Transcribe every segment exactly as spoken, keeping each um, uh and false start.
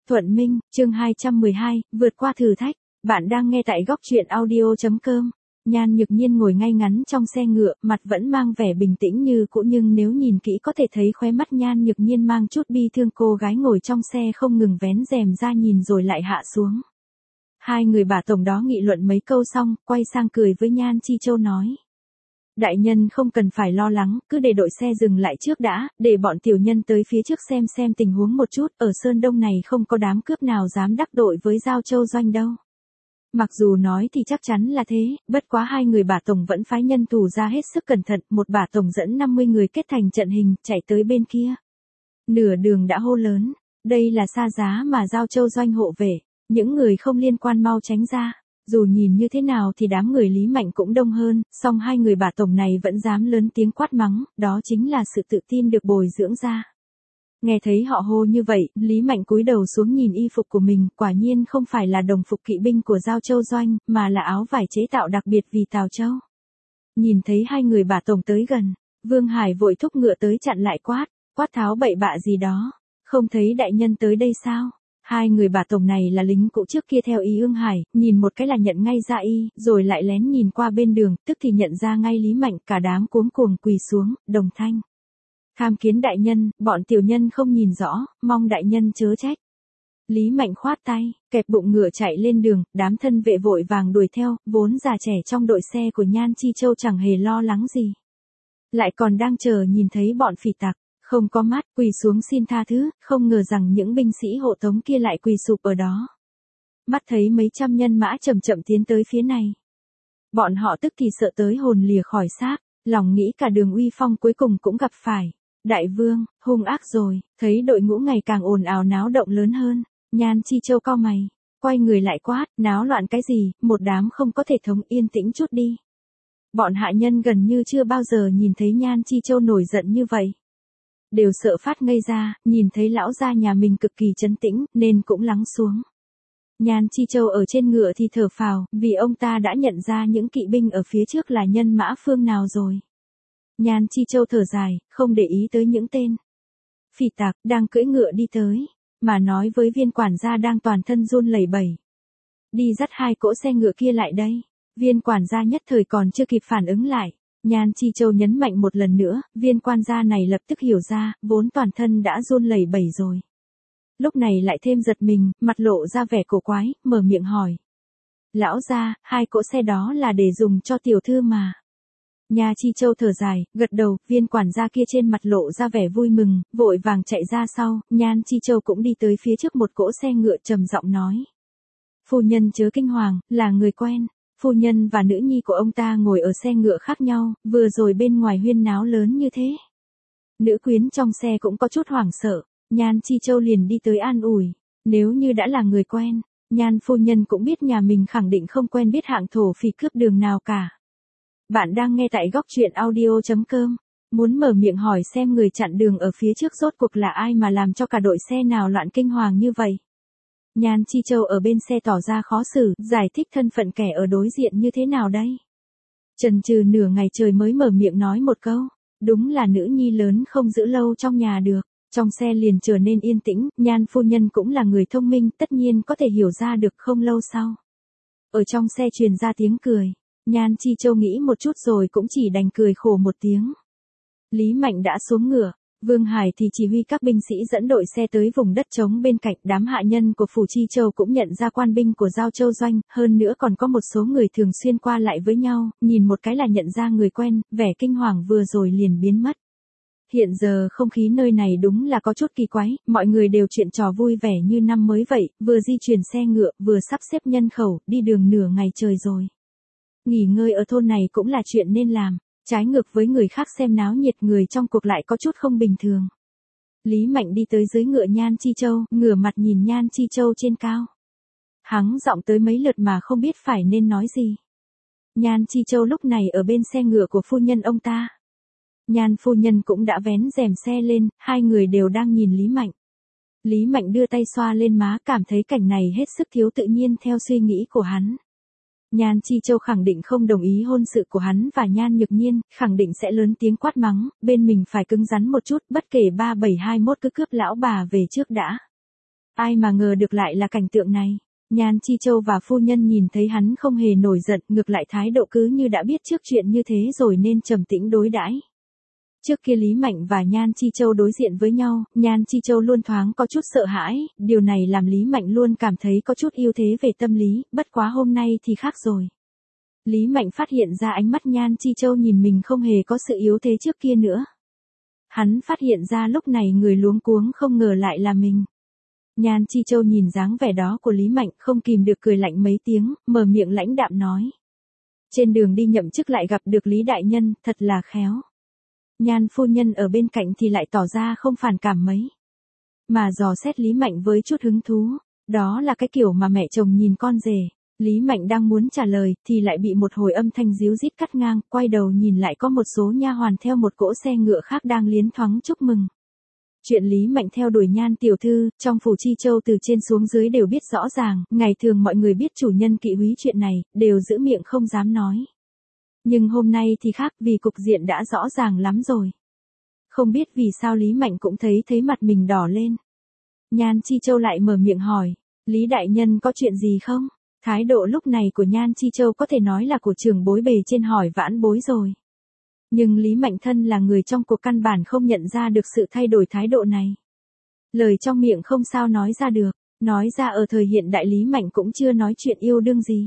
Thuận Minh, chương hai trăm mười hai, vượt qua thử thách. Bạn đang nghe tại góc truyện audio chấm com. Nhan Nhược Nhiên ngồi ngay ngắn trong xe ngựa, mặt vẫn mang vẻ bình tĩnh như cũ, nhưng nếu nhìn kỹ có thể thấy khóe mắt Nhan Nhược Nhiên mang chút bi thương. Cô gái ngồi trong xe không ngừng vén rèm ra nhìn rồi lại hạ xuống. Hai người bà tổng đó nghị luận mấy câu xong, quay sang cười với Nhan Chi Châu nói: đại nhân không cần phải lo lắng, cứ để đội xe dừng lại trước đã, để bọn tiểu nhân tới phía trước xem xem tình huống một chút. Ở Sơn Đông này không có đám cướp nào dám đắc tội với Giao Châu Doanh đâu. Mặc dù nói thì chắc chắn là thế, bất quá hai người bà tổng vẫn phái nhân thủ ra hết sức cẩn thận. Một bà tổng dẫn năm mươi người kết thành trận hình, chạy tới bên kia. Nửa đường đã hô lớn: đây là Sa Giá mà Giao Châu Doanh hộ vệ, những người không liên quan mau tránh ra. Dù nhìn như thế nào thì đám người Lý Mạnh cũng đông hơn, song hai người bà tổng này vẫn dám lớn tiếng quát mắng, đó chính là sự tự tin được bồi dưỡng ra. Nghe thấy họ hô như vậy, Lý Mạnh cúi đầu xuống nhìn y phục của mình, quả nhiên không phải là đồng phục kỵ binh của Giao Châu Doanh, mà là áo vải chế tạo đặc biệt vì Tào Châu. Nhìn thấy hai người bà tổng tới gần, Vương Hải vội thúc ngựa tới chặn lại quát, quát tháo bậy bạ gì đó, không thấy đại nhân tới đây sao? Hai người bà tổng này là lính cũ trước kia theo ý Ương Hải, nhìn một cái là nhận ngay ra y, rồi lại lén nhìn qua bên đường, tức thì nhận ra ngay Lý Mạnh. Cả đám cuống cuồng quỳ xuống, đồng thanh: tham kiến đại nhân, bọn tiểu nhân không nhìn rõ, mong đại nhân chớ trách. Lý Mạnh khoát tay, kẹp bụng ngựa chạy lên đường, đám thân vệ vội vàng đuổi theo, vốn già trẻ trong đội xe của Nhan Chi Châu chẳng hề lo lắng gì. Lại còn đang chờ nhìn thấy bọn phỉ tặc. Không có mắt, quỳ xuống xin tha thứ, không ngờ rằng những binh sĩ hộ tống kia lại quỳ sụp ở đó. Mắt thấy mấy trăm nhân mã chậm chậm tiến tới phía này. Bọn họ tức thì sợ tới hồn lìa khỏi xác, lòng nghĩ cả đường uy phong cuối cùng cũng gặp phải. Đại vương, hung ác rồi, thấy đội ngũ ngày càng ồn ào náo động lớn hơn. Nhan Chi Châu cau mày, quay người lại quát, náo loạn cái gì, một đám không có thể thống, yên tĩnh chút đi. Bọn hạ nhân gần như chưa bao giờ nhìn thấy Nhan Chi Châu nổi giận như vậy. Đều sợ phát ngây ra, nhìn thấy lão gia nhà mình cực kỳ trấn tĩnh, nên cũng lắng xuống. Nhan Chi Châu ở trên ngựa thì thở phào, vì ông ta đã nhận ra những kỵ binh ở phía trước là nhân mã phương nào rồi. Nhan Chi Châu thở dài, không để ý tới những tên phỉ tặc đang cưỡi ngựa đi tới, mà nói với viên quản gia đang toàn thân run lẩy bẩy: đi dắt hai cỗ xe ngựa kia lại đây. Viên quản gia nhất thời còn chưa kịp phản ứng lại. Nhan Chi Châu nhấn mạnh một lần nữa, viên quan gia này lập tức hiểu ra, vốn toàn thân đã run lẩy bẩy rồi. Lúc này lại thêm giật mình, mặt lộ ra vẻ cổ quái, mở miệng hỏi: lão gia, hai cỗ xe đó là để dùng cho tiểu thư mà. Nhan Chi Châu thở dài, gật đầu. Viên quản gia kia trên mặt lộ ra vẻ vui mừng, vội vàng chạy ra sau. Nhan Chi Châu cũng đi tới phía trước một cỗ xe ngựa, trầm giọng nói: phu nhân chớ kinh hoàng, là người quen. Phu nhân và nữ nhi của ông ta ngồi ở xe ngựa khác nhau, vừa rồi bên ngoài huyên náo lớn như thế. Nữ quyến trong xe cũng có chút hoảng sợ, Nhan Chi Châu liền đi tới an ủi: nếu như đã là người quen, Nhan phu nhân cũng biết nhà mình khẳng định không quen biết hạng thổ phỉ cướp đường nào cả. Bạn đang nghe tại góc truyện audio chấm com, muốn mở miệng hỏi xem người chặn đường ở phía trước rốt cuộc là ai mà làm cho cả đội xe nào loạn kinh hoàng như vậy. Nhan Chi Châu ở bên xe tỏ ra khó xử, giải thích thân phận kẻ ở đối diện như thế nào đây. Chần chừ nửa ngày trời mới mở miệng nói một câu: đúng là nữ nhi lớn không giữ lâu trong nhà được. Trong xe liền trở nên yên tĩnh, Nhan phu nhân cũng là người thông minh, tất nhiên có thể hiểu ra được. Không lâu sau, ở trong xe truyền ra tiếng cười. Nhan Chi Châu nghĩ một chút rồi cũng chỉ đành cười khổ một tiếng. Lý Mạnh đã xuống ngựa. Vương Hải thì chỉ huy các binh sĩ dẫn đội xe tới vùng đất trống bên cạnh. Đám hạ nhân của phủ Chi Châu cũng nhận ra quan binh của Giao Châu Doanh, hơn nữa còn có một số người thường xuyên qua lại với nhau, nhìn một cái là nhận ra người quen, vẻ kinh hoàng vừa rồi liền biến mất. Hiện giờ không khí nơi này đúng là có chút kỳ quái, mọi người đều chuyện trò vui vẻ như năm mới vậy, vừa di chuyển xe ngựa, vừa sắp xếp nhân khẩu, đi đường nửa ngày trời rồi. Nghỉ ngơi ở thôn này cũng là chuyện nên làm. Trái ngược với người khác xem náo nhiệt, người trong cuộc lại có chút không bình thường. Lý Mạnh đi tới dưới ngựa Nhan Chi Châu, ngửa mặt nhìn Nhan Chi Châu trên cao. Hắng giọng tới mấy lượt mà không biết phải nên nói gì. Nhan Chi Châu lúc này ở bên xe ngựa của phu nhân ông ta. Nhan phu nhân cũng đã vén rèm xe lên, hai người đều đang nhìn Lý Mạnh. Lý Mạnh đưa tay xoa lên má, cảm thấy cảnh này hết sức thiếu tự nhiên theo suy nghĩ của hắn. Nhan Chi Châu khẳng định không đồng ý hôn sự của hắn và Nhan Nhược Nhiên, khẳng định sẽ lớn tiếng quát mắng, bên mình phải cứng rắn một chút, bất kể ba bảy hai mốt cứ cướp lão bà về trước đã. Ai mà ngờ được lại là cảnh tượng này. Nhan Chi Châu và phu nhân nhìn thấy hắn không hề nổi giận, ngược lại thái độ cứ như đã biết trước chuyện như thế rồi nên trầm tĩnh đối đãi. Trước kia Lý Mạnh và Nhan Chi Châu đối diện với nhau, Nhan Chi Châu luôn thoáng có chút sợ hãi, điều này làm Lý Mạnh luôn cảm thấy có chút ưu thế về tâm lý, bất quá hôm nay thì khác rồi. Lý Mạnh phát hiện ra ánh mắt Nhan Chi Châu nhìn mình không hề có sự yếu thế trước kia nữa. Hắn phát hiện ra lúc này người luống cuống không ngờ lại là mình. Nhan Chi Châu nhìn dáng vẻ đó của Lý Mạnh không kìm được cười lạnh mấy tiếng, mở miệng lãnh đạm nói. Trên đường đi nhậm chức lại gặp được Lý Đại Nhân, thật là khéo. Nhan phu nhân ở bên cạnh thì lại tỏ ra không phản cảm mấy. Mà dò xét Lý Mạnh với chút hứng thú, đó là cái kiểu mà mẹ chồng nhìn con rể. Lý Mạnh đang muốn trả lời thì lại bị một hồi âm thanh ríu rít cắt ngang, quay đầu nhìn lại có một số nha hoàn theo một cỗ xe ngựa khác đang liến thoáng chúc mừng. Chuyện Lý Mạnh theo đuổi Nhan tiểu thư, trong phủ Chi Châu từ trên xuống dưới đều biết rõ ràng, ngày thường mọi người biết chủ nhân kỵ húy chuyện này, đều giữ miệng không dám nói. Nhưng hôm nay thì khác vì cục diện đã rõ ràng lắm rồi. Không biết vì sao Lý Mạnh cũng thấy thấy mặt mình đỏ lên. Nhan Chi Châu lại mở miệng hỏi, Lý Đại Nhân có chuyện gì không? Thái độ lúc này của Nhan Chi Châu có thể nói là của trưởng bối bề trên hỏi vãn bối rồi. Nhưng Lý Mạnh thân là người trong cuộc căn bản không nhận ra được sự thay đổi thái độ này. Lời trong miệng không sao nói ra được, nói ra ở thời hiện đại Lý Mạnh cũng chưa nói chuyện yêu đương gì.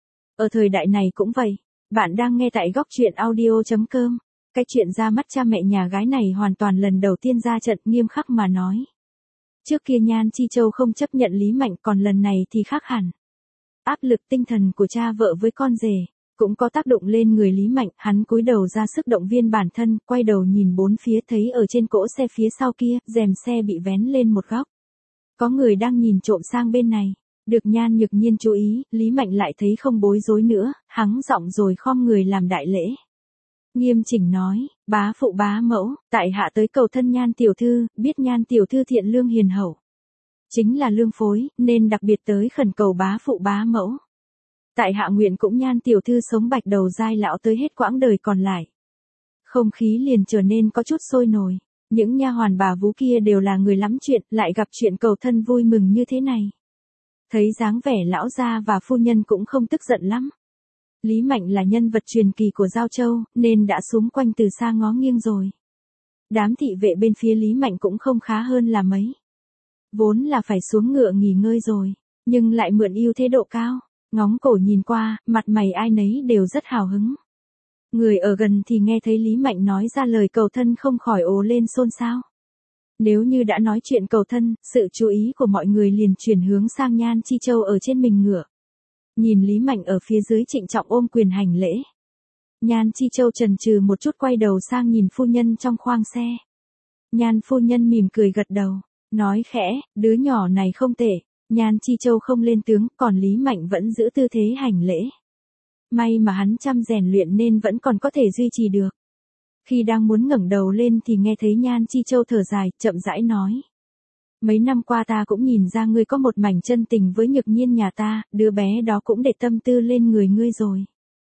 Ở thời đại này cũng vậy, bạn đang nghe tại góc truyện audio chấm com. Cái chuyện ra mắt cha mẹ nhà gái này hoàn toàn lần đầu tiên ra trận, nghiêm khắc mà nói. Trước kia Nhan Chi Châu không chấp nhận Lý Mạnh, còn lần này thì khác hẳn. Áp lực tinh thần của cha vợ với con rể cũng có tác động lên người Lý Mạnh, hắn cúi đầu ra sức động viên bản thân, quay đầu nhìn bốn phía thấy ở trên cỗ xe phía sau kia, rèm xe bị vén lên một góc. Có người đang nhìn trộm sang bên này. Được Nhan Nhược Nhiên chú ý, Lý Mạnh lại thấy không bối rối nữa, hắng giọng rồi khom người làm đại lễ. Nghiêm chỉnh nói, bá phụ bá mẫu, tại hạ tới cầu thân Nhan tiểu thư, biết Nhan tiểu thư thiện lương hiền hậu. Chính là lương phối, nên đặc biệt tới khẩn cầu bá phụ bá mẫu. Tại hạ nguyện cũng Nhan tiểu thư sống bạch đầu dai lão tới hết quãng đời còn lại. Không khí liền trở nên có chút sôi nổi, những nha hoàn bà vú kia đều là người lắm chuyện, lại gặp chuyện cầu thân vui mừng như thế này. Thấy dáng vẻ lão gia và phu nhân cũng không tức giận lắm. Lý Mạnh là nhân vật truyền kỳ của Giao Châu, nên đã xúm quanh từ xa ngó nghiêng rồi. Đám thị vệ bên phía Lý Mạnh cũng không khá hơn là mấy. Vốn là phải xuống ngựa nghỉ ngơi rồi, nhưng lại mượn ưu thế độ cao, ngóng cổ nhìn qua, mặt mày ai nấy đều rất hào hứng. Người ở gần thì nghe thấy Lý Mạnh nói ra lời cầu thân không khỏi ồ lên xôn xao. Nếu như đã nói chuyện cầu thân, sự chú ý của mọi người liền chuyển hướng sang Nhan Chi Châu ở trên mình ngựa. Nhìn Lý Mạnh ở phía dưới trịnh trọng ôm quyền hành lễ. Nhan Chi Châu chần chừ một chút quay đầu sang nhìn phu nhân trong khoang xe. Nhan phu nhân mỉm cười gật đầu, nói khẽ, đứa nhỏ này không tệ. Nhan Chi Châu không lên tiếng, còn Lý Mạnh vẫn giữ tư thế hành lễ. May mà hắn chăm rèn luyện nên vẫn còn có thể duy trì được. Khi đang muốn ngẩng đầu lên thì nghe thấy Nhan Chi Châu thở dài, chậm rãi nói. Mấy năm qua ta cũng nhìn ra ngươi có một mảnh chân tình với Nhược Nhiên nhà ta, đứa bé đó cũng để tâm tư lên người ngươi rồi.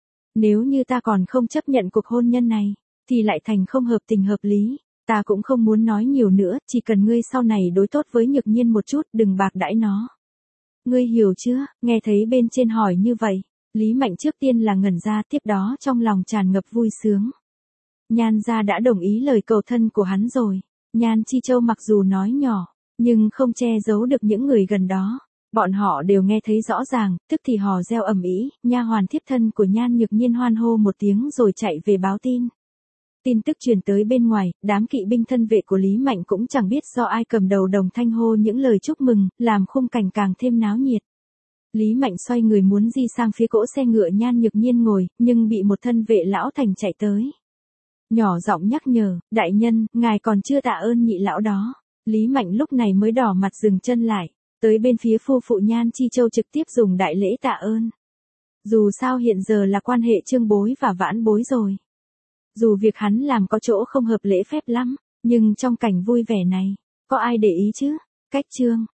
Nếu như ta còn không chấp nhận cuộc hôn nhân này, thì lại thành không hợp tình hợp lý. Ta cũng không muốn nói nhiều nữa, chỉ cần ngươi sau này đối tốt với Nhược Nhiên một chút, đừng bạc đãi nó. Ngươi hiểu chưa? Nghe thấy bên trên hỏi như vậy, Lý Mạnh trước tiên là ngẩn ra, tiếp đó trong lòng tràn ngập vui sướng. Nhan gia đã đồng ý lời cầu thân của hắn rồi. Nhan Chi Châu mặc dù nói nhỏ, nhưng không che giấu được những người gần đó. Bọn họ đều nghe thấy rõ ràng, tức thì hò reo ầm ĩ, nha hoàn thiếp thân của Nhan Nhược Nhiên hoan hô một tiếng rồi chạy về báo tin. Tin tức truyền tới bên ngoài, đám kỵ binh thân vệ của Lý Mạnh cũng chẳng biết do ai cầm đầu đồng thanh hô những lời chúc mừng, làm khung cảnh càng thêm náo nhiệt. Lý Mạnh xoay người muốn di sang phía cỗ xe ngựa Nhan Nhược Nhiên ngồi, nhưng bị một thân vệ lão thành chạy tới. Nhỏ giọng nhắc nhở, đại nhân, ngài còn chưa tạ ơn nhị lão đó. Lý Mạnh lúc này mới đỏ mặt dừng chân lại, tới bên phía phu phụ Nhan Chi Châu trực tiếp dùng đại lễ tạ ơn. Dù sao hiện giờ là quan hệ trương bối và vãn bối rồi. Dù việc hắn làm có chỗ không hợp lễ phép lắm, nhưng trong cảnh vui vẻ này, có ai để ý chứ? Cách chương